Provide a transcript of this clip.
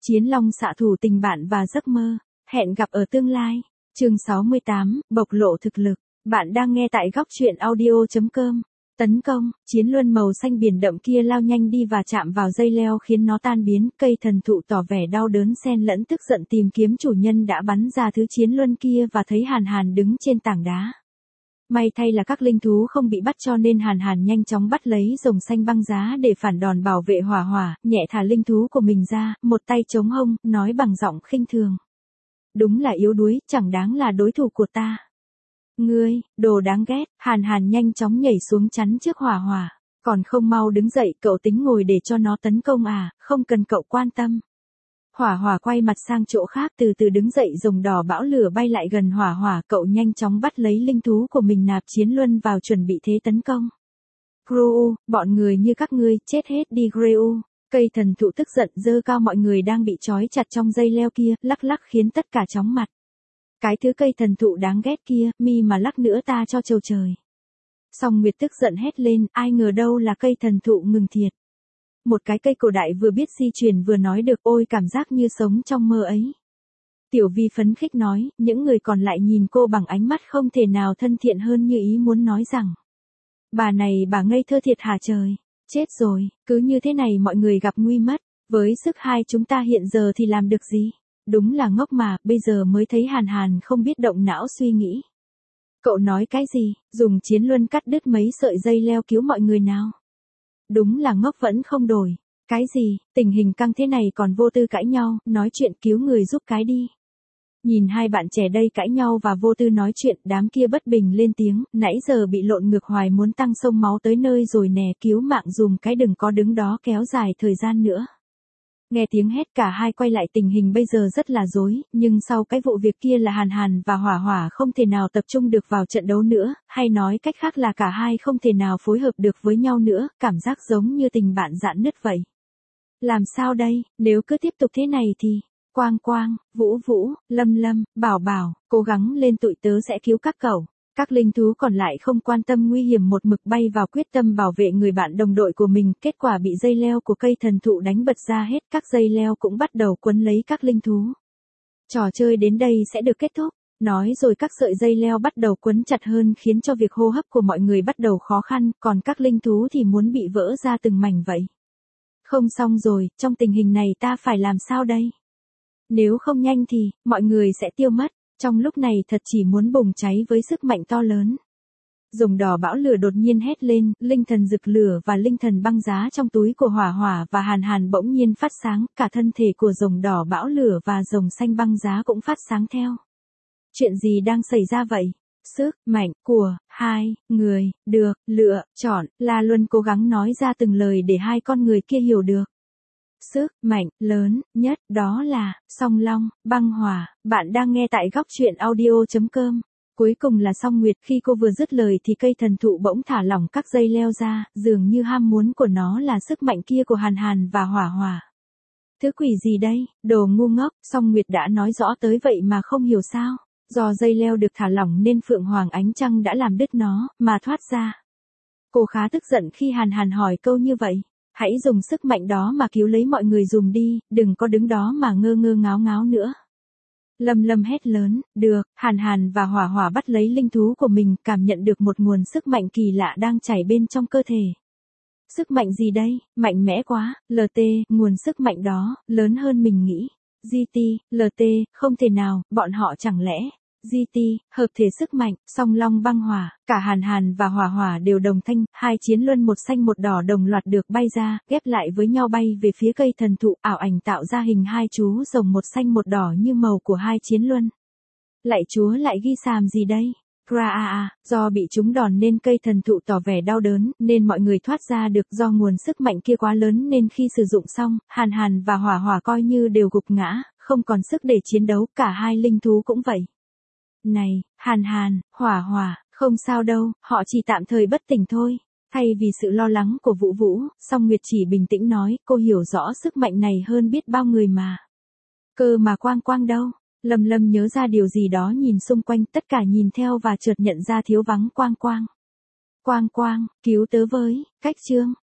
Chiến Long xạ thủ tình bạn và giấc mơ, hẹn gặp ở tương lai. Chương 68, bộc lộ thực lực. Bạn đang nghe tại góc truyện audio.com. Tấn công, chiến luân màu xanh biển đậm kia lao nhanh đi và chạm vào dây leo khiến nó tan biến. Cây thần thụ tỏ vẻ đau đớn xen lẫn tức giận tìm kiếm chủ nhân đã bắn ra thứ chiến luân kia và thấy Hàn Hàn đứng trên tảng đá. May thay là các linh thú không bị bắt cho nên Hàn Hàn nhanh chóng bắt lấy rồng xanh băng giá để phản đòn bảo vệ hỏa hỏa, nhẹ thả linh thú của mình ra, một tay chống hông, nói bằng giọng khinh thường. Đúng là yếu đuối, chẳng đáng là đối thủ của ta. Ngươi, đồ đáng ghét. Hàn Hàn nhanh chóng nhảy xuống chắn trước hỏa hỏa. Còn không mau đứng dậy, cậu tính ngồi để cho nó tấn công à, không cần cậu quan tâm. Hỏa hỏa quay mặt sang chỗ khác, từ từ đứng dậy, rồng đỏ bão lửa bay lại gần hỏa hỏa, cậu nhanh chóng bắt lấy linh thú của mình nạp chiến luân vào chuẩn bị thế tấn công. Greu, bọn người như các ngươi, chết hết đi Greu. Cây thần thụ tức giận giơ cao mọi người đang bị trói chặt trong dây leo kia, lắc lắc khiến tất cả chóng mặt. Cái thứ cây thần thụ đáng ghét kia, mi mà lắc nữa ta cho trầu trời. Song Nguyệt tức giận hét lên, ai ngờ đâu là cây thần thụ ngừng thiệt. Một cái cây cổ đại vừa biết di chuyển vừa nói được, ôi cảm giác như sống trong mơ ấy. Tiểu Vi phấn khích nói, những người còn lại nhìn cô bằng ánh mắt không thể nào thân thiện hơn, như ý muốn nói rằng. Bà này bà ngây thơ thiệt hả trời, chết rồi, cứ như thế này mọi người gặp nguy mất, với sức hai chúng ta hiện giờ thì làm được gì? Đúng là ngốc mà, bây giờ mới thấy Hàn Hàn không biết động não suy nghĩ. Cậu nói cái gì, dùng chiến luân cắt đứt mấy sợi dây leo cứu mọi người nào? Đúng là ngốc vẫn không đổi. Cái gì, tình hình căng thế này còn vô tư cãi nhau, nói chuyện cứu người giúp cái đi. Nhìn hai bạn trẻ đây cãi nhau và vô tư nói chuyện, đám kia bất bình lên tiếng, nãy giờ bị lộn ngược hoài muốn tăng sông máu tới nơi rồi nè, cứu mạng dùm cái, đừng có đứng đó kéo dài thời gian nữa. Nghe tiếng hét cả hai quay lại, tình hình bây giờ rất là rối, nhưng sau cái vụ việc kia là Hàn Hàn và Hỏa Hỏa không thể nào tập trung được vào trận đấu nữa, hay nói cách khác là cả hai không thể nào phối hợp được với nhau nữa, cảm giác giống như tình bạn rạn nứt vậy. Làm sao đây, nếu cứ tiếp tục thế này thì, Quang Quang, Vũ Vũ, Lâm Lâm, Bảo Bảo, cố gắng lên tụi tớ sẽ cứu các cậu. Các linh thú còn lại không quan tâm nguy hiểm, một mực bay vào quyết tâm bảo vệ người bạn đồng đội của mình, kết quả bị dây leo của cây thần thụ đánh bật ra hết, các dây leo cũng bắt đầu quấn lấy các linh thú. Trò chơi đến đây sẽ được kết thúc, nói rồi các sợi dây leo bắt đầu quấn chặt hơn khiến cho việc hô hấp của mọi người bắt đầu khó khăn, còn các linh thú thì muốn bị vỡ ra từng mảnh vậy. Không xong rồi, trong tình hình này ta phải làm sao đây? Nếu không nhanh thì, mọi người sẽ tiêu mất. Trong lúc này thật chỉ muốn bùng cháy với sức mạnh to lớn. Rồng đỏ bão lửa đột nhiên hét lên, linh thần rực lửa và linh thần băng giá trong túi của Hỏa Hỏa và Hàn Hàn bỗng nhiên phát sáng, cả thân thể của rồng đỏ bão lửa và rồng xanh băng giá cũng phát sáng theo. Chuyện gì đang xảy ra vậy? Sức mạnh của hai người được lựa chọn, La Luân cố gắng nói ra từng lời để hai con người kia hiểu được. Sức mạnh lớn nhất đó là Song Long, băng hỏa. Bạn đang nghe tại góc truyện audio.com. Cuối cùng là Song Nguyệt, khi cô vừa dứt lời thì cây thần thụ bỗng thả lỏng các dây leo ra, dường như ham muốn của nó là sức mạnh kia của Hàn Hàn và Hỏa Hỏa. Thứ quỷ gì đây, đồ ngu ngốc, Song Nguyệt đã nói rõ tới vậy mà không hiểu sao. Do dây leo được thả lỏng nên Phượng Hoàng Ánh Trăng đã làm đứt nó, mà thoát ra. Cô khá tức giận khi Hàn Hàn hỏi câu như vậy. Hãy dùng sức mạnh đó mà cứu lấy mọi người dùm đi, đừng có đứng đó mà ngơ ngơ ngáo ngáo nữa. Lâm Lâm hét lớn, được, Hàn Hàn và Hỏa Hỏa bắt lấy linh thú của mình, cảm nhận được một nguồn sức mạnh kỳ lạ đang chảy bên trong cơ thể. Sức mạnh gì đây, mạnh mẽ quá, LT, nguồn sức mạnh đó, lớn hơn mình nghĩ. GT, LT, không thể nào, bọn họ chẳng lẽ... GT, hợp thể sức mạnh, Song Long băng hỏa, cả Hàn Hàn và Hỏa Hỏa đều đồng thanh, hai chiến luân một xanh một đỏ đồng loạt được bay ra, ghép lại với nhau bay về phía cây thần thụ, ảo ảnh tạo ra hình hai chú rồng một xanh một đỏ như màu của hai chiến luân. Lạy chúa lại ghi xàm gì đây? Do bị trúng đòn nên cây thần thụ tỏ vẻ đau đớn, nên mọi người thoát ra được, do nguồn sức mạnh kia quá lớn nên khi sử dụng xong, Hàn Hàn và Hỏa Hỏa coi như đều gục ngã, không còn sức để chiến đấu, cả hai linh thú cũng vậy. Này, Hàn Hàn, Hỏa Hỏa, không sao đâu, họ chỉ tạm thời bất tỉnh thôi. Thay vì sự lo lắng của Vũ Vũ, Song Nguyệt chỉ bình tĩnh nói, cô hiểu rõ sức mạnh này hơn biết bao người mà. Cơ mà Quang Quang đâu? Lâm Lâm nhớ ra điều gì đó, nhìn xung quanh, tất cả nhìn theo và chợt nhận ra thiếu vắng Quang Quang. Quang Quang, cứu tớ với, cách chương.